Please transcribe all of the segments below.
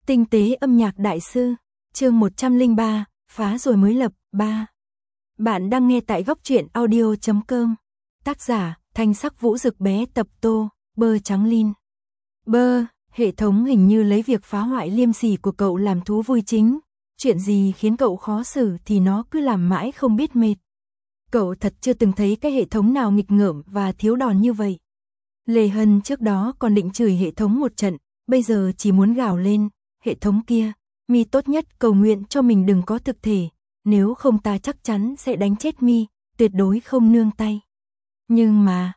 Tinh tế âm nhạc đại sư, chương 103, phá rồi mới lập, 3. Bạn đang nghe tại góc truyện audio.com. Tác giả, Thanh Sắc Vũ Dực bé tập tô, bơ trắng Lin. Hệ thống hình như lấy việc phá hoại liêm sỉ của cậu làm thú vui chính. Chuyện gì khiến cậu khó xử thì nó cứ làm mãi không biết mệt. Cậu thật chưa từng thấy cái hệ thống nào nghịch ngợm và thiếu đòn như vậy. Lê Hân trước đó còn định chửi hệ thống một trận, bây giờ chỉ muốn gào lên. Hệ thống kia, mi tốt nhất cầu nguyện cho mình đừng có thực thể, nếu không ta chắc chắn sẽ đánh chết mi, tuyệt đối không nương tay. Nhưng mà,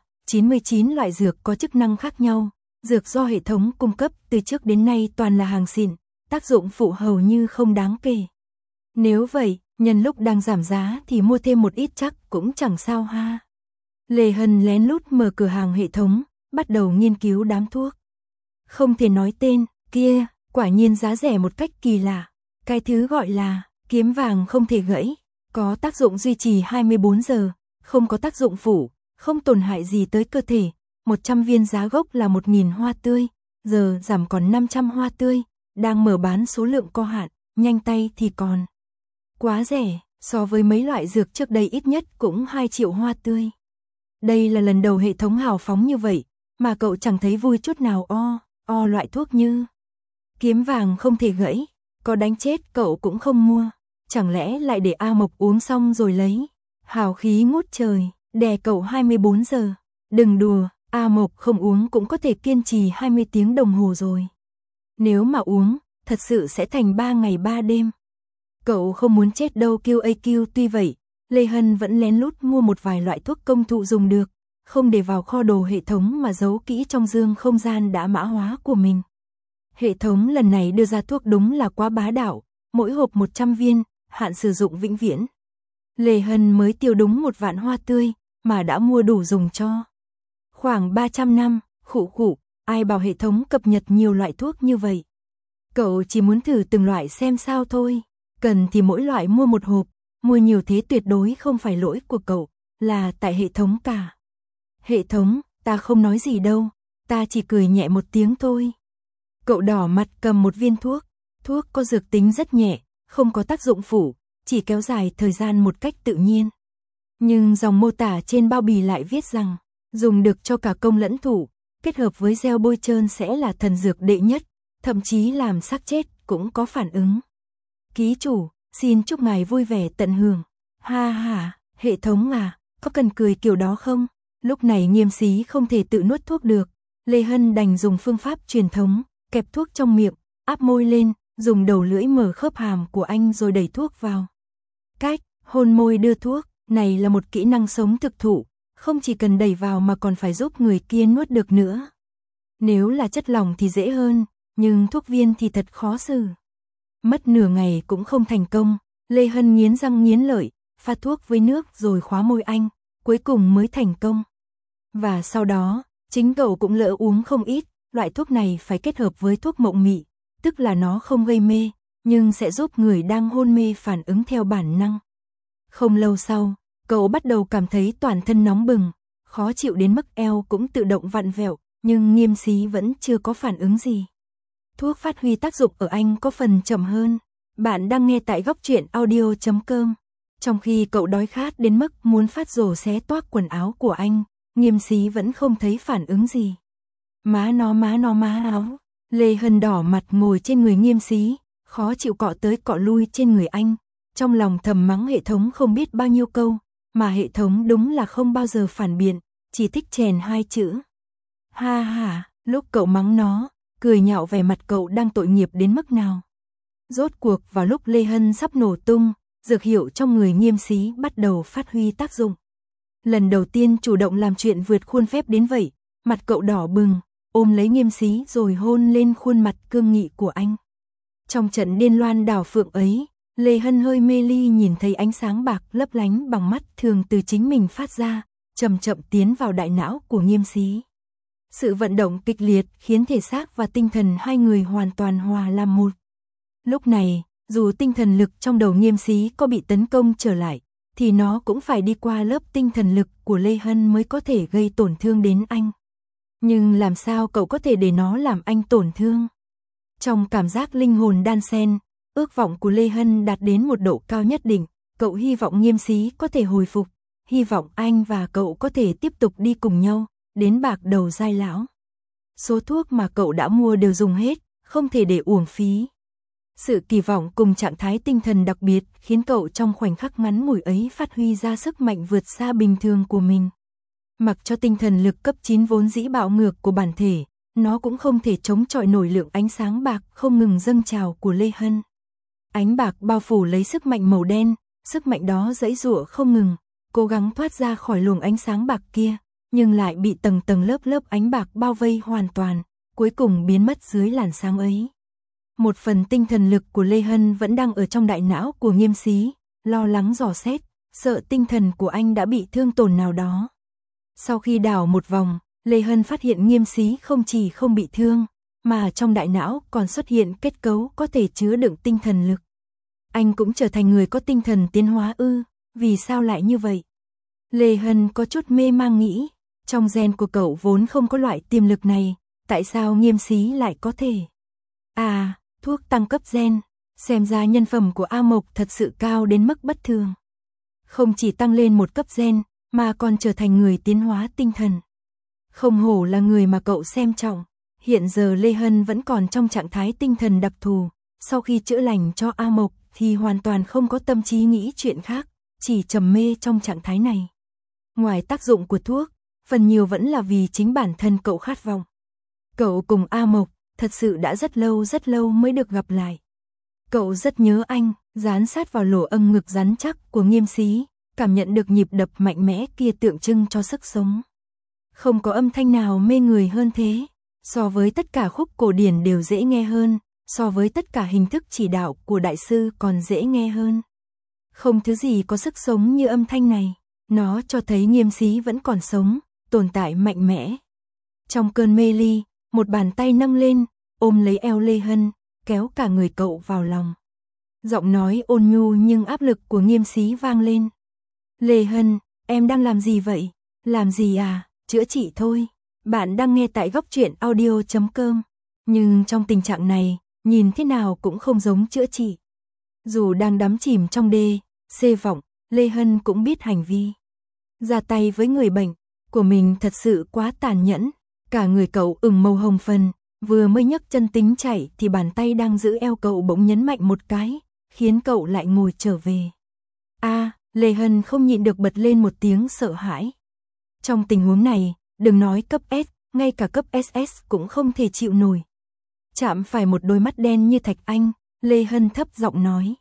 99 loại dược có chức năng khác nhau, dược do hệ thống cung cấp từ trước đến nay toàn là hàng xịn, tác dụng phụ hầu như không đáng kể. Nếu vậy, nhân lúc đang giảm giá thì mua thêm một ít chắc cũng chẳng sao ha. Lê Hân lén lút mở cửa hàng hệ thống, bắt đầu nghiên cứu đám thuốc. Không thể nói tên, kia, quả nhiên giá rẻ một cách kỳ lạ. Cái thứ gọi là kiếm vàng không thể gãy, có tác dụng duy trì 24 giờ, không có tác dụng phụ, không tổn hại gì tới cơ thể. 100 viên giá gốc là 1.000 hoa tươi, giờ giảm còn 500 hoa tươi, đang mở bán số lượng có hạn, nhanh tay thì còn quá rẻ, so với mấy loại dược trước đây ít nhất cũng 2 triệu hoa tươi. Đây là lần đầu hệ thống hào phóng như vậy, mà cậu chẳng thấy vui chút nào. Loại thuốc như kiếm vàng không thể gãy, có đánh chết cậu cũng không mua, chẳng lẽ lại để A Mộc uống xong rồi lấy. Hào khí ngút trời, đè cậu 24 giờ, đừng đùa, A Mộc không uống cũng có thể kiên trì 20 tiếng đồng hồ rồi. Nếu mà uống, thật sự sẽ thành 3 ngày 3 đêm. Cậu không muốn chết đâu QAQ. Tuy vậy, Lê Hân vẫn lén lút mua một vài loại thuốc công thụ dùng được, không để vào kho đồ hệ thống mà giấu kỹ trong dương không gian đã mã hóa của mình. Hệ thống lần này đưa ra thuốc đúng là quá bá đạo, mỗi hộp 100 viên, hạn sử dụng vĩnh viễn. Lê Hân mới tiêu đúng 1 vạn hoa tươi, mà đã mua đủ dùng cho khoảng 300 năm, khụ, ai bảo hệ thống cập nhật nhiều loại thuốc như vậy. Cậu chỉ muốn thử từng loại xem sao thôi, cần thì mỗi loại mua một hộp, mua nhiều thế tuyệt đối không phải lỗi của cậu, là tại hệ thống cả. Hệ thống, ta không nói gì đâu, ta chỉ cười nhẹ một tiếng thôi. Cậu đỏ mặt cầm một viên thuốc, thuốc có dược tính rất nhẹ, không có tác dụng phụ, chỉ kéo dài thời gian một cách tự nhiên. Nhưng dòng mô tả trên bao bì lại viết rằng, dùng được cho cả công lẫn thủ, kết hợp với gel bôi trơn sẽ là thần dược đệ nhất, thậm chí làm xác chết cũng có phản ứng. Ký chủ, xin chúc ngài vui vẻ tận hưởng. Ha, hệ thống à, có cần cười kiểu đó không? Lúc này Nghiêm Xí không thể tự nuốt thuốc được, Lê Hân đành dùng phương pháp truyền thống, kẹp thuốc trong miệng, áp môi lên, dùng đầu lưỡi mở khớp hàm của anh rồi đẩy thuốc vào. Cách hôn môi đưa thuốc, này là một kỹ năng sống thực thụ, không chỉ cần đẩy vào mà còn phải giúp người kia nuốt được nữa. Nếu là chất lỏng thì dễ hơn, nhưng thuốc viên thì thật khó xử. Mất nửa ngày cũng không thành công, Lê Hân nghiến răng nghiến lợi, pha thuốc với nước rồi khóa môi anh, cuối cùng mới thành công. Và sau đó, chính cậu cũng lỡ uống không ít, loại thuốc này phải kết hợp với thuốc mộng mị, tức là nó không gây mê, nhưng sẽ giúp người đang hôn mê phản ứng theo bản năng. Không lâu sau, cậu bắt đầu cảm thấy toàn thân nóng bừng, khó chịu đến mức eo cũng tự động vặn vẹo, nhưng Nghiêm Xí vẫn chưa có phản ứng gì. Thuốc phát huy tác dụng ở anh có phần chậm hơn. Bạn đang nghe tại góc truyện audio.com. Trong khi cậu đói khát đến mức muốn phát rồ xé toác quần áo của anh, Nghiêm Xí vẫn không thấy phản ứng gì. Má áo. Lê Hân đỏ mặt ngồi trên người Nghiêm Xí, khó chịu cọ tới cọ lui trên người anh. Trong lòng thầm mắng hệ thống không biết bao nhiêu câu, mà hệ thống đúng là không bao giờ phản biện, chỉ thích chèn 2 chữ. Ha, lúc cậu mắng nó, cười nhạo vẻ mặt cậu đang tội nghiệp đến mức nào. Rốt cuộc vào lúc Lê Hân sắp nổ tung, dược hiệu trong người Nghiêm Xí bắt đầu phát huy tác dụng. Lần đầu tiên chủ động làm chuyện vượt khuôn phép đến vậy, mặt cậu đỏ bừng, ôm lấy Nghiêm Xí rồi hôn lên khuôn mặt cương nghị của anh. Trong trận điên loan đảo phượng ấy, Lê Hân hơi mê ly nhìn thấy ánh sáng bạc lấp lánh bằng mắt thường từ chính mình phát ra, chậm tiến vào đại não của Nghiêm Xí. Sự vận động kịch liệt khiến thể xác và tinh thần hai người hoàn toàn hòa làm một. Lúc này, dù tinh thần lực trong đầu Nghiêm Xí có bị tấn công trở lại, thì nó cũng phải đi qua lớp tinh thần lực của Lê Hân mới có thể gây tổn thương đến anh. Nhưng làm sao cậu có thể để nó làm anh tổn thương? Trong cảm giác linh hồn đan xen, ước vọng của Lê Hân đạt đến một độ cao nhất định, cậu hy vọng Nghiêm Xí có thể hồi phục, hy vọng anh và cậu có thể tiếp tục đi cùng nhau, đến bạc đầu giai lão. Số thuốc mà cậu đã mua đều dùng hết, không thể để uổng phí. Sự kỳ vọng cùng trạng thái tinh thần đặc biệt khiến cậu trong khoảnh khắc ngắn ngủi ấy phát huy ra sức mạnh vượt xa bình thường của mình. Mặc cho tinh thần lực cấp 9 vốn dĩ bạo ngược của bản thể, nó cũng không thể chống chọi nổi lượng ánh sáng bạc không ngừng dâng trào của Lê Hân. Ánh bạc bao phủ lấy sức mạnh màu đen, sức mạnh đó giãy giụa không ngừng, cố gắng thoát ra khỏi luồng ánh sáng bạc kia, nhưng lại bị tầng tầng lớp lớp ánh bạc bao vây hoàn toàn, cuối cùng biến mất dưới làn sáng ấy. Một phần tinh thần lực của Lê Hân vẫn đang ở trong đại não của Nghiêm Xí, lo lắng dò xét, sợ tinh thần của anh đã bị thương tổn nào đó. Sau khi đảo một vòng, Lê Hân phát hiện Nghiêm Xí không chỉ không bị thương, mà trong đại não còn xuất hiện kết cấu có thể chứa đựng tinh thần lực. Anh cũng trở thành người có tinh thần tiến hóa ư, vì sao lại như vậy? Lê Hân có chút mê mang nghĩ, trong gen của cậu vốn không có loại tiềm lực này, tại sao Nghiêm Xí lại có thể? À, thuốc tăng cấp gen, xem ra nhân phẩm của A Mộc thật sự cao đến mức bất thường. Không chỉ tăng lên một cấp gen, mà còn trở thành người tiến hóa tinh thần. Không hổ là người mà cậu xem trọng. Hiện giờ Lê Hân vẫn còn trong trạng thái tinh thần đặc thù, sau khi chữa lành cho A Mộc thì hoàn toàn không có tâm trí nghĩ chuyện khác, chỉ trầm mê trong trạng thái này. Ngoài tác dụng của thuốc, phần nhiều vẫn là vì chính bản thân cậu khát vọng. Cậu cùng A Mộc thật sự đã rất lâu mới được gặp lại. Cậu rất nhớ anh, dán sát vào lỗ âng ngực rắn chắc của Nghiêm Xí, cảm nhận được nhịp đập mạnh mẽ kia tượng trưng cho sức sống. Không có âm thanh nào mê người hơn thế, so với tất cả khúc cổ điển đều dễ nghe hơn, so với tất cả hình thức chỉ đạo của đại sư còn dễ nghe hơn. Không thứ gì có sức sống như âm thanh này, nó cho thấy Nghiêm Xí vẫn còn sống, tồn tại mạnh mẽ. Trong cơn mê ly, một bàn tay nâng lên, ôm lấy eo Lê Hân, kéo cả người cậu vào lòng. Giọng nói ôn nhu nhưng áp lực của Nghiêm Xí vang lên. Lê Hân, em đang làm gì vậy? Làm gì à? Chữa trị thôi. Bạn đang nghe tại góc truyện audio.com. Nhưng trong tình trạng này, nhìn thế nào cũng không giống chữa trị. Dù đang đắm chìm trong đê, xê vọng, Lê Hân cũng biết hành vi ra tay với người bệnh của mình thật sự quá tàn nhẫn. Cả người cậu ửng màu hồng phấn, vừa mới nhấc chân tính chạy thì bàn tay đang giữ eo cậu bỗng nhấn mạnh một cái, khiến cậu lại ngồi trở về. Lê Hân không nhịn được bật lên một tiếng sợ hãi. Trong tình huống này, đừng nói cấp S, ngay cả cấp SS cũng không thể chịu nổi. Chạm phải một đôi mắt đen như thạch anh, Lê Hân thấp giọng nói.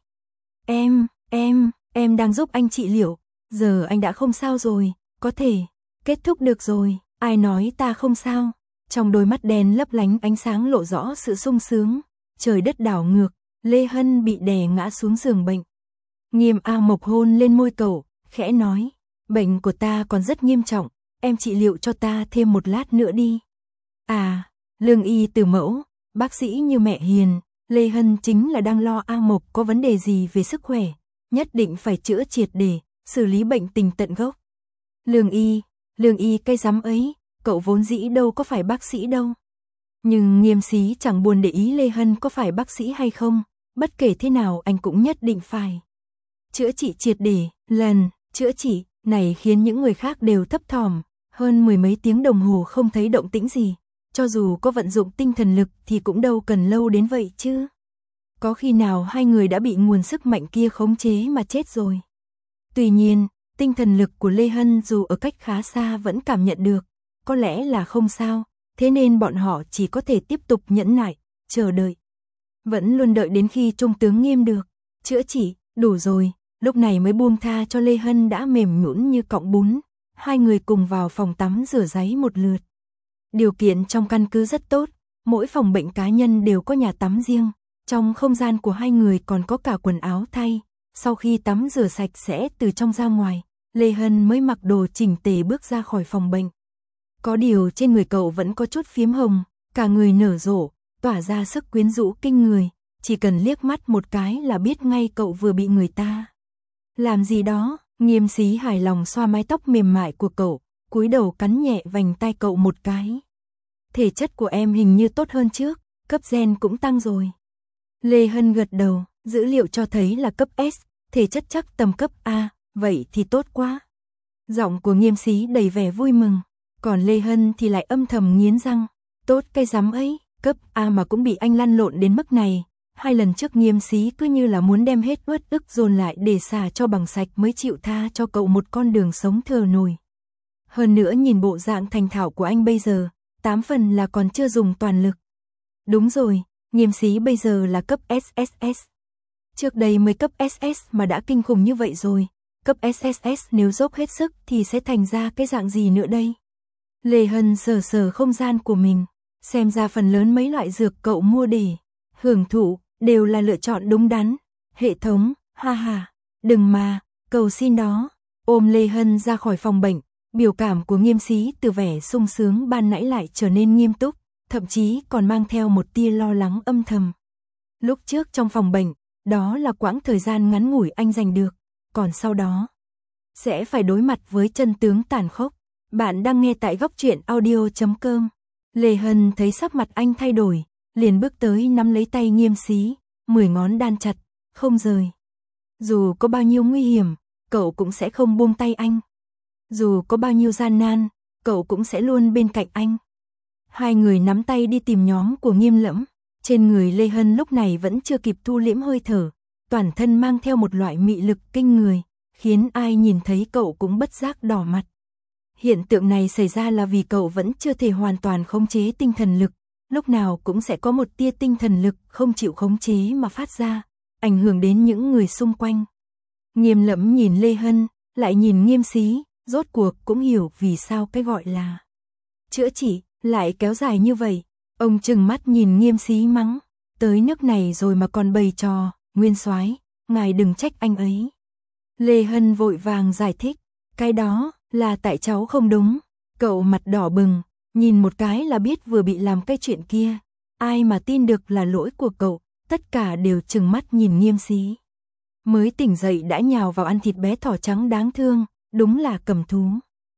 Em đang giúp anh trị liệu, giờ anh đã không sao rồi, có thể kết thúc được rồi, ai nói ta không sao. Trong đôi mắt đen lấp lánh ánh sáng lộ rõ sự sung sướng, trời đất đảo ngược, Lê Hân bị đè ngã xuống giường bệnh. Nghiêm A Mộc hôn lên môi cậu, khẽ nói, bệnh của ta còn rất nghiêm trọng, em trị liệu cho ta thêm một lát nữa đi. Lương y từ mẫu, bác sĩ như mẹ hiền, Lê Hân chính là đang lo A Mộc có vấn đề gì về sức khỏe, nhất định phải chữa triệt để, xử lý bệnh tình tận gốc. Lương y cái rắm ấy, cậu vốn dĩ đâu có phải bác sĩ đâu. Nhưng Nghiêm Xí chẳng buồn để ý Lê Hân có phải bác sĩ hay không, bất kể thế nào anh cũng nhất định phải chữa trị triệt để. Lần chữa trị này khiến những người khác đều thấp thỏm, hơn 10 mấy tiếng đồng hồ không thấy động tĩnh gì, cho dù có vận dụng tinh thần lực thì cũng đâu cần lâu đến vậy chứ. Có khi nào hai người đã bị nguồn sức mạnh kia khống chế mà chết rồi. Tuy nhiên, tinh thần lực của Lê Hân dù ở cách khá xa vẫn cảm nhận được, có lẽ là không sao, thế nên bọn họ chỉ có thể tiếp tục nhẫn nại, chờ đợi. Vẫn luôn đợi đến khi Trung tướng Nghiêm được chữa trị, đủ rồi, lúc này mới buông tha cho Lê Hân đã mềm nhũn như cọng bún. Hai người cùng vào phòng tắm rửa ráy một lượt. Điều kiện trong căn cứ rất tốt, mỗi phòng bệnh cá nhân đều có nhà tắm riêng, trong không gian của hai người còn có cả quần áo thay. Sau khi tắm rửa sạch sẽ từ trong ra ngoài, Lê Hân mới mặc đồ chỉnh tề bước ra khỏi phòng bệnh. Có điều trên người cậu vẫn có chút phím hồng, cả người nở rộ, tỏa ra sức quyến rũ kinh người, chỉ cần liếc mắt một cái là biết ngay cậu vừa bị người ta làm gì đó. Nghiêm Xí hài lòng xoa mái tóc mềm mại của cậu, cúi đầu cắn nhẹ vành tai cậu một cái. Thể chất của em hình như tốt hơn trước, cấp gen cũng tăng rồi. Lê Hân gật đầu, dữ liệu cho thấy là cấp S, thể chất chắc tầm cấp A, vậy thì tốt quá. Giọng của Nghiêm Xí đầy vẻ vui mừng, còn Lê Hân thì lại âm thầm nghiến răng, tốt cái rắm ấy, cấp A mà cũng bị anh lăn lộn đến mức này. 2 lần trước Nghiêm Xí cứ như là muốn đem hết uất ức dồn lại để xả cho bằng sạch mới chịu tha cho cậu một con đường sống thờ nổi. Hơn nữa nhìn bộ dạng thành thạo của anh bây giờ, 8 phần là còn chưa dùng toàn lực. Đúng rồi, Nghiêm Xí bây giờ là cấp SSS. Trước đây mới cấp SS mà đã kinh khủng như vậy rồi, cấp SSS nếu dốc hết sức thì sẽ thành ra cái dạng gì nữa đây? Lê Hân sờ sờ không gian của mình, xem ra phần lớn mấy loại dược cậu mua để hưởng thụ đều là lựa chọn đúng đắn. Hệ thống, ha ha, đừng mà, cầu xin đó. Ôm Lê Hân ra khỏi phòng bệnh, biểu cảm của Nghiêm Xí từ vẻ sung sướng ban nãy lại trở nên nghiêm túc, thậm chí còn mang theo một tia lo lắng âm thầm. Lúc trước trong phòng bệnh, đó là quãng thời gian ngắn ngủi anh giành được, còn sau đó sẽ phải đối mặt với chân tướng tàn khốc. Bạn đang nghe tại góc truyện audio.com. Lê Hân thấy sắc mặt anh thay đổi, liền bước tới nắm lấy tay Nghiêm Xí, 10 ngón đan chặt, không rời. Dù có bao nhiêu nguy hiểm, cậu cũng sẽ không buông tay anh. Dù có bao nhiêu gian nan, cậu cũng sẽ luôn bên cạnh anh. Hai người nắm tay đi tìm nhóm của Nghiêm Lẫm. Trên người Lê Hân lúc này vẫn chưa kịp thu liễm hơi thở, toàn thân mang theo một loại mị lực kinh người, khiến ai nhìn thấy cậu cũng bất giác đỏ mặt. Hiện tượng này xảy ra là vì cậu vẫn chưa thể hoàn toàn khống chế tinh thần lực, lúc nào cũng sẽ có một tia tinh thần lực không chịu khống chế mà phát ra, ảnh hưởng đến những người xung quanh. Nghiêm Lẫm nhìn Lê Hân, lại nhìn Nghiêm Xí, rốt cuộc cũng hiểu vì sao cái gọi là chữa trị lại kéo dài như vậy. Ông trừng mắt nhìn Nghiêm Xí mắng, tới nước này rồi mà còn bày trò, Nguyên soái, ngài đừng trách anh ấy. Lê Hân vội vàng giải thích, cái đó là tại cháu không đúng. Cậu mặt đỏ bừng, nhìn một cái là biết vừa bị làm cái chuyện kia, ai mà tin được là lỗi của cậu, tất cả đều trừng mắt nhìn Nghiêm Xí. Mới tỉnh dậy đã nhào vào ăn thịt bé thỏ trắng đáng thương, đúng là cầm thú.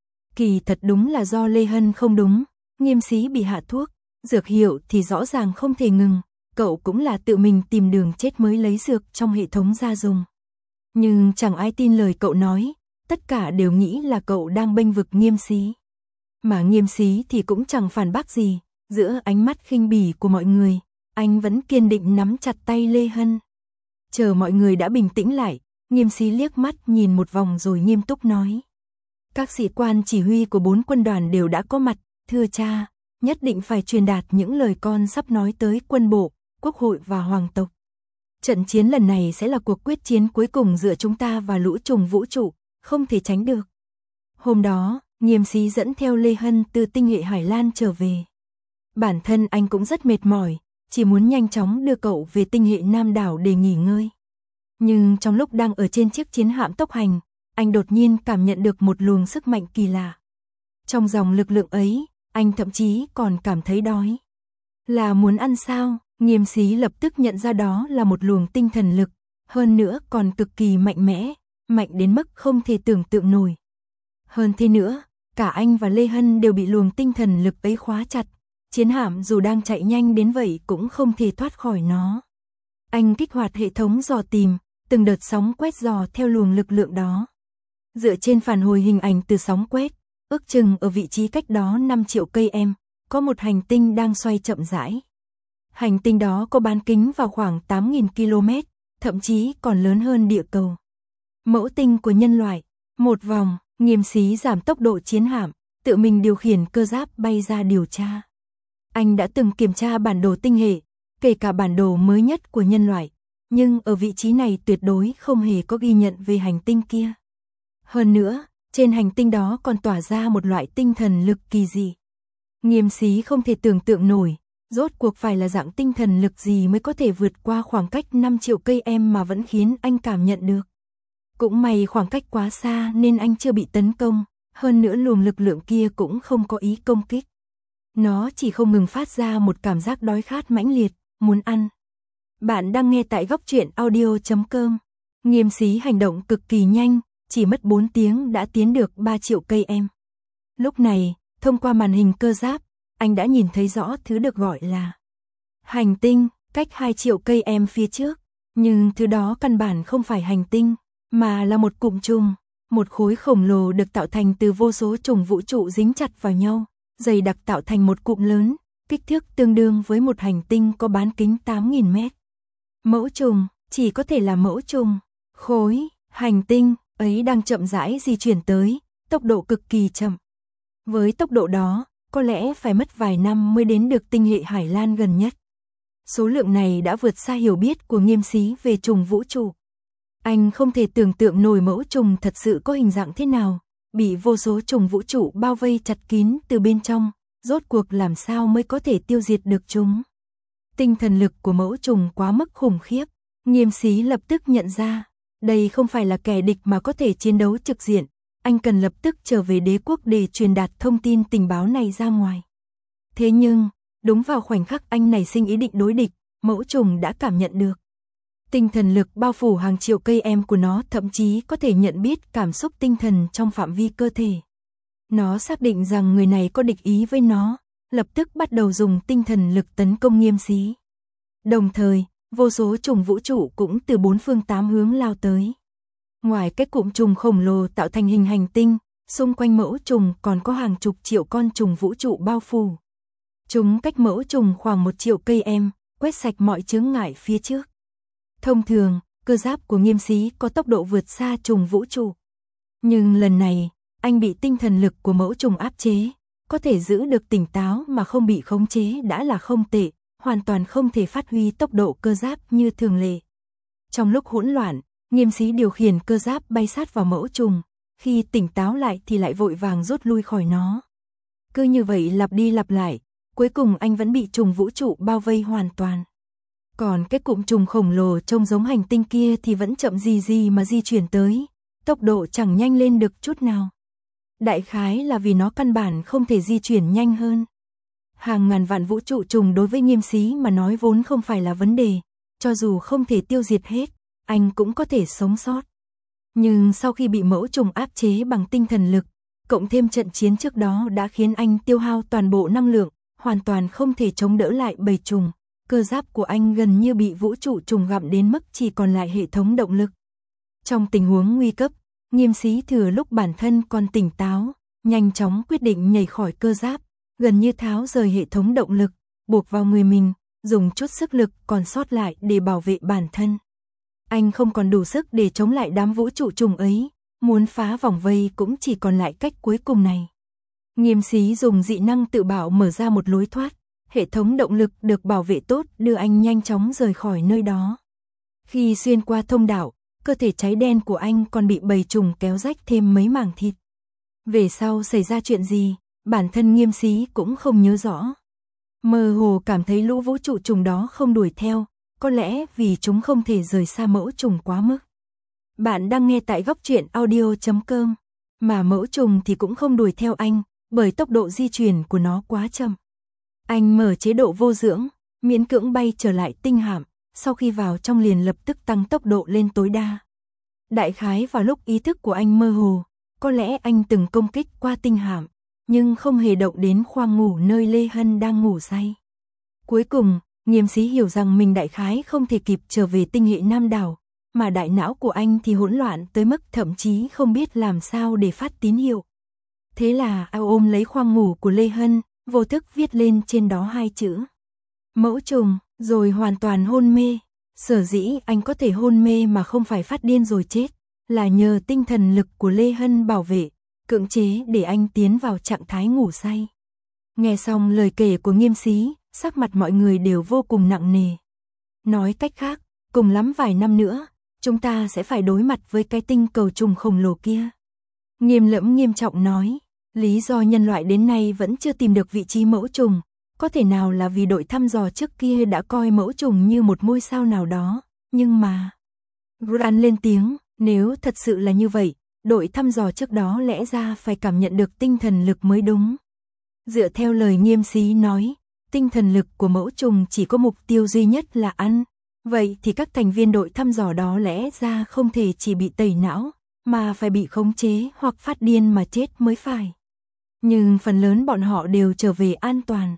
Kỳ thật đúng là do Lê Hân không đúng, Nghiêm Xí bị hạ thuốc, dược hiệu thì rõ ràng không thể ngừng, cậu cũng là tự mình tìm đường chết mới lấy dược trong hệ thống ra dùng. Nhưng chẳng ai tin lời cậu nói, tất cả đều nghĩ là cậu đang bênh vực Nghiêm Xí. Mà Nghiêm Xí thì cũng chẳng phản bác gì, giữa ánh mắt khinh bỉ của mọi người, anh vẫn kiên định nắm chặt tay Lê Hân. Chờ mọi người đã bình tĩnh lại, Nghiêm Xí liếc mắt nhìn một vòng rồi nghiêm túc nói. Các sĩ quan chỉ huy của 4 quân đoàn đều đã có mặt, thưa cha, nhất định phải truyền đạt những lời con sắp nói tới quân bộ, quốc hội và hoàng tộc. Trận chiến lần này sẽ là cuộc quyết chiến cuối cùng giữa chúng ta và lũ trùng vũ trụ, không thể tránh được. Hôm đó, Nghiêm Xí dẫn theo Lê Hân từ tinh hệ Hải Lan trở về. Bản thân anh cũng rất mệt mỏi, chỉ muốn nhanh chóng đưa cậu về tinh hệ Nam đảo để nghỉ ngơi. Nhưng trong lúc đang ở trên chiếc chiến hạm tốc hành, anh đột nhiên cảm nhận được một luồng sức mạnh kỳ lạ. Trong dòng lực lượng ấy, anh thậm chí còn cảm thấy đói. Là muốn ăn sao? Nghiêm Xí lập tức nhận ra đó là một luồng tinh thần lực, hơn nữa còn cực kỳ mạnh mẽ, mạnh đến mức không thể tưởng tượng nổi. Hơn thế nữa, cả anh và Lê Hân đều bị luồng tinh thần lực ấy khóa chặt, chiến hạm dù đang chạy nhanh đến vậy cũng không thể thoát khỏi nó. Anh kích hoạt hệ thống dò tìm, từng đợt sóng quét dò theo luồng lực lượng đó. Dựa trên phản hồi hình ảnh từ sóng quét, ước chừng ở vị trí cách đó 5 triệu cây em, có một hành tinh đang xoay chậm rãi. Hành tinh đó có bán kính vào khoảng 8.000 km, thậm chí còn lớn hơn địa cầu. Mẫu tinh của nhân loại, một vòng, Nghiêm Xí giảm tốc độ chiến hạm, tự mình điều khiển cơ giáp bay ra điều tra. Anh đã từng kiểm tra bản đồ tinh hệ, kể cả bản đồ mới nhất của nhân loại, nhưng ở vị trí này tuyệt đối không hề có ghi nhận về hành tinh kia. Hơn nữa, trên hành tinh đó còn tỏa ra một loại tinh thần lực kỳ dị. Nghiêm Xí không thể tưởng tượng nổi, rốt cuộc phải là dạng tinh thần lực gì mới có thể vượt qua khoảng cách 5 triệu cây em mà vẫn khiến anh cảm nhận được. Cũng may khoảng cách quá xa nên anh chưa bị tấn công, hơn nữa luồng lực lượng kia cũng không có ý công kích. Nó chỉ không ngừng phát ra một cảm giác đói khát mãnh liệt, muốn ăn. Bạn đang nghe tại góc truyện audio.com. Nghiêm Xí hành động cực kỳ nhanh, chỉ mất 4 tiếng đã tiến được 3 triệu cây em. Lúc này, thông qua màn hình cơ giáp, anh đã nhìn thấy rõ thứ được gọi là Hành tinh, cách 2 triệu cây em phía trước, nhưng thứ đó căn bản không phải hành tinh, mà là một cụm trùng, một khối khổng lồ được tạo thành từ vô số trùng vũ trụ dính chặt vào nhau, dày đặc tạo thành một cụm lớn, kích thước tương đương với một hành tinh có bán kính 8.000 mét. Mẫu trùng, chỉ có thể là mẫu trùng, khối, hành tinh ấy đang chậm rãi di chuyển tới, tốc độ cực kỳ chậm. Với tốc độ đó, có lẽ phải mất vài năm mới đến được tinh hệ Hải Lan gần nhất. Số lượng này đã vượt xa hiểu biết của Nghiêm Xí về trùng vũ trụ. Anh không thể tưởng tượng nổi mẫu trùng thật sự có hình dạng thế nào, bị vô số trùng vũ trụ bao vây chặt kín từ bên trong, rốt cuộc làm sao mới có thể tiêu diệt được chúng. Tinh thần lực của mẫu trùng quá mức khủng khiếp, Nghiêm Xí lập tức nhận ra, đây không phải là kẻ địch mà có thể chiến đấu trực diện, anh cần lập tức trở về đế quốc để truyền đạt thông tin tình báo này ra ngoài. Thế nhưng, đúng vào khoảnh khắc anh nảy sinh ý định đối địch, mẫu trùng đã cảm nhận được. Tinh thần lực bao phủ hàng triệu cây em của nó, thậm chí có thể nhận biết cảm xúc tinh thần trong phạm vi cơ thể. Nó xác định rằng người này có địch ý với nó, lập tức bắt đầu dùng tinh thần lực tấn công Nghiêm Xí. Đồng thời, vô số trùng vũ trụ cũng từ 4 phương 8 hướng lao tới. Ngoài cái cụm trùng khổng lồ tạo thành hình hành tinh, xung quanh mẫu trùng còn có hàng chục triệu con trùng vũ trụ bao phủ. Chúng cách mẫu trùng khoảng 1 triệu cây em, quét sạch mọi chướng ngại phía trước. Thông thường, cơ giáp của Nghiêm Xí có tốc độ vượt xa trùng vũ trụ. Nhưng lần này, anh bị tinh thần lực của mẫu trùng áp chế, có thể giữ được tỉnh táo mà không bị khống chế đã là không tệ, hoàn toàn không thể phát huy tốc độ cơ giáp như thường lệ. Trong lúc hỗn loạn, Nghiêm Xí điều khiển cơ giáp bay sát vào mẫu trùng, khi tỉnh táo lại thì lại vội vàng rút lui khỏi nó. Cứ như vậy lặp đi lặp lại, cuối cùng anh vẫn bị trùng vũ trụ bao vây hoàn toàn. Còn cái cụm trùng khổng lồ trông giống hành tinh kia thì vẫn chậm gì mà di chuyển tới, tốc độ chẳng nhanh lên được chút nào. Đại khái là vì nó căn bản không thể di chuyển nhanh hơn. Hàng ngàn vạn vũ trụ trùng đối với Nghiêm Xí mà nói vốn không phải là vấn đề, cho dù không thể tiêu diệt hết, anh cũng có thể sống sót. Nhưng sau khi bị mẫu trùng áp chế bằng tinh thần lực, cộng thêm trận chiến trước đó đã khiến anh tiêu hao toàn bộ năng lượng, hoàn toàn không thể chống đỡ lại bầy trùng. Cơ giáp của anh gần như bị vũ trụ trùng gặm đến mức chỉ còn lại hệ thống động lực. Trong tình huống nguy cấp, Nghiêm Xí thừa lúc bản thân còn tỉnh táo, nhanh chóng quyết định nhảy khỏi cơ giáp, gần như tháo rời hệ thống động lực, buộc vào người mình, dùng chút sức lực còn sót lại để bảo vệ bản thân. Anh không còn đủ sức để chống lại đám vũ trụ trùng ấy, muốn phá vòng vây cũng chỉ còn lại cách cuối cùng này. Nghiêm Xí dùng dị năng tự bảo mở ra một lối thoát, hệ thống động lực được bảo vệ tốt đưa anh nhanh chóng rời khỏi nơi đó. Khi xuyên qua thông đạo, cơ thể cháy đen của anh còn bị bầy trùng kéo rách thêm mấy mảng thịt. Về sau xảy ra chuyện gì, bản thân Nghiêm Xí cũng không nhớ rõ. Mơ hồ cảm thấy lũ vũ trụ trùng đó không đuổi theo, có lẽ vì chúng không thể rời xa mẫu trùng quá mức. Bạn đang nghe tại Góc Truyện Audio.com, mà mẫu trùng thì cũng không đuổi theo anh, bởi tốc độ di chuyển của nó quá chậm. Anh mở chế độ vô dưỡng, miễn cưỡng bay trở lại tinh hạm, sau khi vào trong liền lập tức tăng tốc độ lên tối đa. Đại khái vào lúc ý thức của anh mơ hồ, có lẽ anh từng công kích qua tinh hạm, nhưng không hề động đến khoang ngủ nơi Lê Hân đang ngủ say. Cuối cùng, Nghiêm Xí hiểu rằng mình đại khái không thể kịp trở về tinh hệ Nam Đảo, mà đại não của anh thì hỗn loạn tới mức thậm chí không biết làm sao để phát tín hiệu. Thế là anh ôm lấy khoang ngủ của Lê Hân, vô thức viết lên trên đó 2 chữ mẫu trùng, rồi hoàn toàn hôn mê. Sở dĩ anh có thể hôn mê mà không phải phát điên rồi chết, là nhờ tinh thần lực của Lê Hân bảo vệ, cưỡng chế để anh tiến vào trạng thái ngủ say. Nghe xong lời kể của Nghiêm Xí, sắc mặt mọi người đều vô cùng nặng nề. Nói cách khác, cùng lắm vài năm nữa, chúng ta sẽ phải đối mặt với cái tinh cầu trùng khổng lồ kia. Nghiêm Lẫm nghiêm trọng nói, lý do nhân loại đến nay vẫn chưa tìm được vị trí mẫu trùng, có thể nào là vì đội thăm dò trước kia đã coi mẫu trùng như một ngôi sao nào đó, nhưng mà... Gran lên tiếng, nếu thật sự là như vậy, đội thăm dò trước đó lẽ ra phải cảm nhận được tinh thần lực mới đúng. Dựa theo lời Nghiêm Xí nói, tinh thần lực của mẫu trùng chỉ có mục tiêu duy nhất là ăn, vậy thì các thành viên đội thăm dò đó lẽ ra không thể chỉ bị tẩy não, mà phải bị khống chế hoặc phát điên mà chết mới phải. Nhưng phần lớn bọn họ đều trở về an toàn.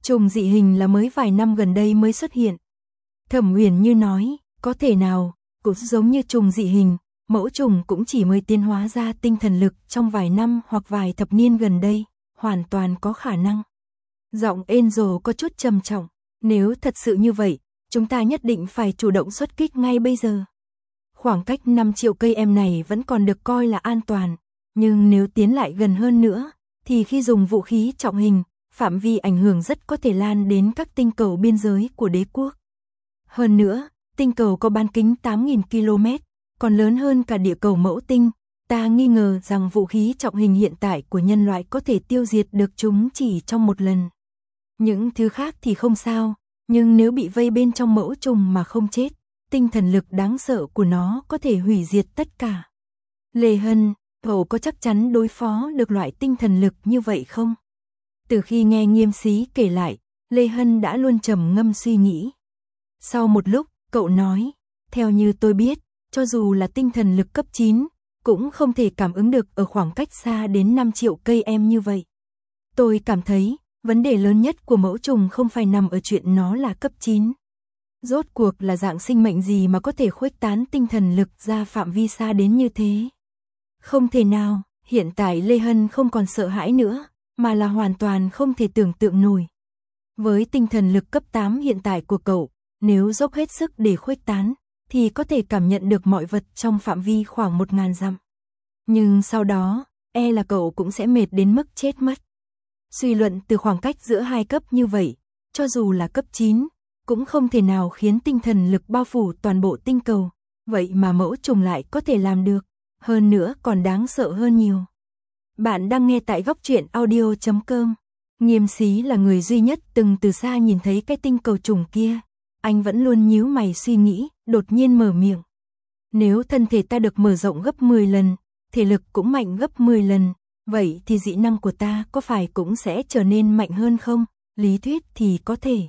Trùng dị hình là mới vài năm gần đây mới xuất hiện. Thẩm Uyển Như nói, có thể nào, cũng giống như trùng dị hình, mẫu trùng cũng chỉ mới tiến hóa ra tinh thần lực trong vài năm hoặc vài thập niên gần đây, hoàn toàn có khả năng. Giọng Angel có chút trầm trọng, nếu thật sự như vậy, chúng ta nhất định phải chủ động xuất kích ngay bây giờ. Khoảng cách 5 triệu cây em này vẫn còn được coi là an toàn, nhưng nếu tiến lại gần hơn nữa, thì khi dùng vũ khí trọng hình, phạm vi ảnh hưởng rất có thể lan đến các tinh cầu biên giới của đế quốc. Hơn nữa, tinh cầu có bán kính 8.000 km, còn lớn hơn cả địa cầu mẫu tinh. Ta nghi ngờ rằng vũ khí trọng hình hiện tại của nhân loại có thể tiêu diệt được chúng chỉ trong một lần. Những thứ khác thì không sao, nhưng nếu bị vây bên trong mẫu trùng mà không chết, tinh thần lực đáng sợ của nó có thể hủy diệt tất cả. Lê Hân, cậu có chắc chắn đối phó được loại tinh thần lực như vậy không? Từ khi nghe Nghiêm Xí kể lại, Lê Hân đã luôn trầm ngâm suy nghĩ. Sau một lúc, cậu nói, theo như tôi biết, cho dù là tinh thần lực cấp 9, cũng không thể cảm ứng được ở khoảng cách xa đến 5 triệu cây em như vậy. Tôi cảm thấy, vấn đề lớn nhất của mẫu trùng không phải nằm ở chuyện nó là cấp 9. Rốt cuộc là dạng sinh mệnh gì mà có thể khuếch tán tinh thần lực ra phạm vi xa đến như thế? Không thể nào, hiện tại Lê Hân không còn sợ hãi nữa, mà là hoàn toàn không thể tưởng tượng nổi. Với tinh thần lực cấp 8 hiện tại của cậu, nếu dốc hết sức để khuếch tán, thì có thể cảm nhận được mọi vật trong phạm vi khoảng 1000 dặm. Nhưng sau đó, e là cậu cũng sẽ mệt đến mức chết mất. Suy luận từ khoảng cách giữa hai cấp như vậy, cho dù là cấp 9, cũng không thể nào khiến tinh thần lực bao phủ toàn bộ tinh cầu, vậy mà mẫu trùng lại có thể làm được, hơn nữa còn đáng sợ hơn nhiều. Bạn đang nghe tại Góc Truyện Audio.com. Nghiêm Xí là người duy nhất từng từ xa nhìn thấy cái tinh cầu trùng kia. Anh vẫn luôn nhíu mày suy nghĩ, đột nhiên mở miệng. Nếu thân thể ta được mở rộng gấp 10 lần, thể lực cũng mạnh gấp 10 lần, vậy thì dị năng của ta có phải cũng sẽ trở nên mạnh hơn không? Lý thuyết thì có thể.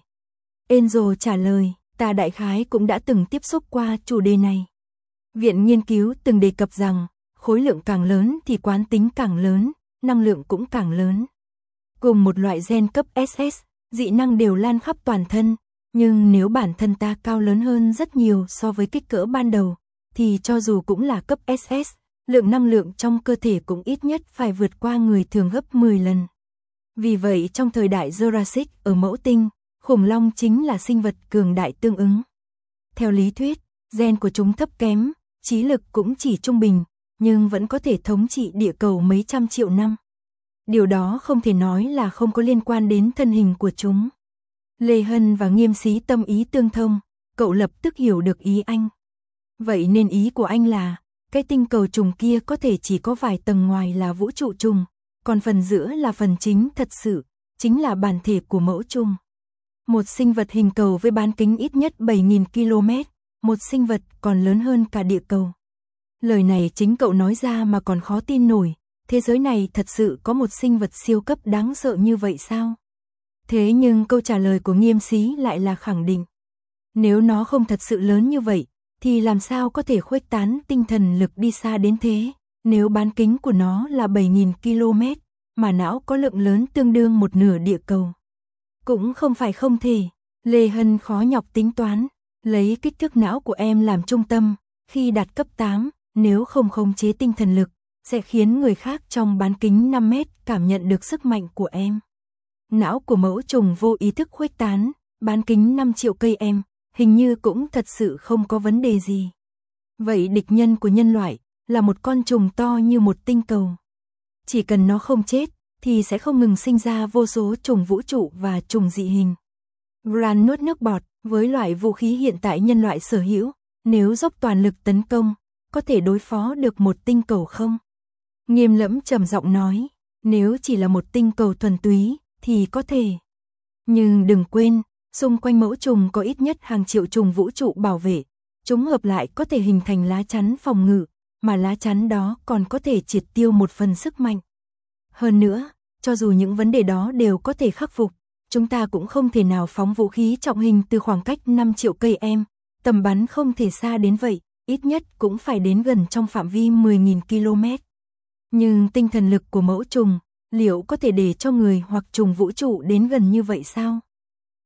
Angel trả lời, ta đại khái cũng đã từng tiếp xúc qua chủ đề này. Viện nghiên cứu từng đề cập rằng, khối lượng càng lớn thì quán tính càng lớn, năng lượng cũng càng lớn. Cùng một loại gen cấp SS, dị năng đều lan khắp toàn thân, nhưng nếu bản thân ta cao lớn hơn rất nhiều so với kích cỡ ban đầu, thì cho dù cũng là cấp SS, lượng năng lượng trong cơ thể cũng ít nhất phải vượt qua người thường gấp 10 lần. Vì vậy trong thời đại Jurassic ở mẫu tinh, khủng long chính là sinh vật cường đại tương ứng. Theo lý thuyết, gen của chúng thấp kém, trí lực cũng chỉ trung bình, nhưng vẫn có thể thống trị địa cầu mấy trăm triệu năm. Điều đó không thể nói là không có liên quan đến thân hình của chúng. Lê Hân và Nghiêm Xí tâm ý tương thông, cậu lập tức hiểu được ý anh. Vậy nên ý của anh là, cái tinh cầu trùng kia có thể chỉ có vài tầng ngoài là vũ trụ trùng, còn phần giữa là phần chính thật sự, chính là bản thể của mẫu trùng. Một sinh vật hình cầu với bán kính ít nhất 7.000 km, một sinh vật còn lớn hơn cả địa cầu. Lời này chính cậu nói ra mà còn khó tin nổi, thế giới này thật sự có một sinh vật siêu cấp đáng sợ như vậy sao? Thế nhưng câu trả lời của Nghiêm Xí lại là khẳng định. Nếu nó không thật sự lớn như vậy, thì làm sao có thể khuếch tán tinh thần lực đi xa đến thế? Nếu bán kính của nó là 7.000 km, mà não có lượng lớn tương đương một nửa địa cầu. Cũng không phải không thể. Lê Hân khó nhọc tính toán, lấy kích thước não của em làm trung tâm, khi đạt cấp 8, nếu không khống chế tinh thần lực, sẽ khiến người khác trong bán kính 5 mét cảm nhận được sức mạnh của em. Não của mẫu trùng vô ý thức khuếch tán, bán kính 5 triệu cây em, hình như cũng thật sự không có vấn đề gì. Vậy địch nhân của nhân loại là một con trùng to như một tinh cầu. Chỉ cần nó không chết, thì sẽ không ngừng sinh ra vô số trùng vũ trụ và trùng dị hình. Gran nuốt nước bọt, với loại vũ khí hiện tại nhân loại sở hữu, nếu dốc toàn lực tấn công, có thể đối phó được một tinh cầu không? Nghiêm Lẫm trầm giọng nói, nếu chỉ là một tinh cầu thuần túy, thì có thể. Nhưng đừng quên, xung quanh mẫu trùng có ít nhất hàng triệu trùng vũ trụ bảo vệ, chúng hợp lại có thể hình thành lá chắn phòng ngự, mà lá chắn đó còn có thể triệt tiêu một phần sức mạnh. Hơn nữa, cho dù những vấn đề đó đều có thể khắc phục, chúng ta cũng không thể nào phóng vũ khí trọng hình từ khoảng cách 5 triệu cây em, tầm bắn không thể xa đến vậy, ít nhất cũng phải đến gần trong phạm vi 10.000 km. Nhưng tinh thần lực của mẫu trùng, liệu có thể để cho người hoặc trùng vũ trụ đến gần như vậy sao?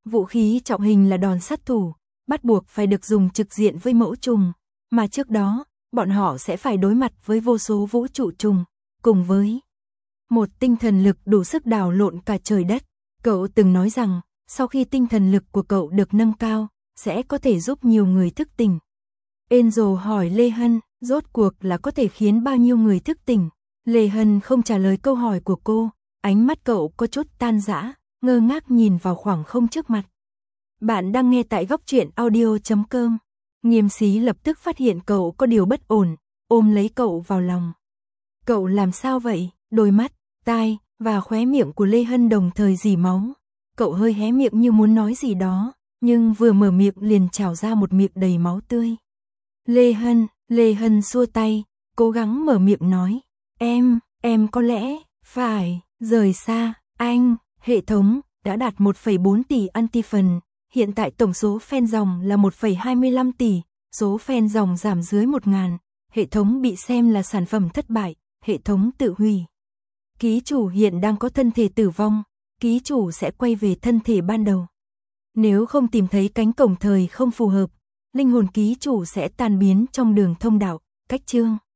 Vũ khí trọng hình là đòn sát thủ, bắt buộc phải được dùng trực diện với mẫu trùng, mà trước đó, bọn họ sẽ phải đối mặt với vô số vũ trụ trùng, cùng với một tinh thần lực đủ sức đảo lộn cả trời đất. Cậu từng nói rằng, sau khi tinh thần lực của cậu được nâng cao, sẽ có thể giúp nhiều người thức tỉnh. Angel hỏi Lê Hân, rốt cuộc là có thể khiến bao nhiêu người thức tỉnh? Lê Hân không trả lời câu hỏi của cô, ánh mắt cậu có chút tan rã, ngơ ngác nhìn vào khoảng không trước mặt. Bạn đang nghe tại góc truyện audio.com. Nghiêm Xí lập tức phát hiện cậu có điều bất ổn, ôm lấy cậu vào lòng. Cậu làm sao vậy? Đôi mắt, tai và khóe miệng của Lê Hân đồng thời rỉ máu. Cậu hơi hé miệng như muốn nói gì đó, nhưng vừa mở miệng liền trào ra một miệng đầy máu tươi. Lê Hân xua tay, cố gắng mở miệng nói. Em có lẽ phải rời xa anh. Hệ thống đã đạt 1,4 tỷ anti-fan. Hiện tại tổng số fan dòng là 1,25 tỷ, số fan dòng giảm dưới 1.000. Hệ thống bị xem là sản phẩm thất bại, hệ thống tự hủy. Ký chủ hiện đang có thân thể tử vong, ký chủ sẽ quay về thân thể ban đầu. Nếu không tìm thấy cánh cổng thời không phù hợp, linh hồn ký chủ sẽ tan biến trong đường thông đạo, cách chương.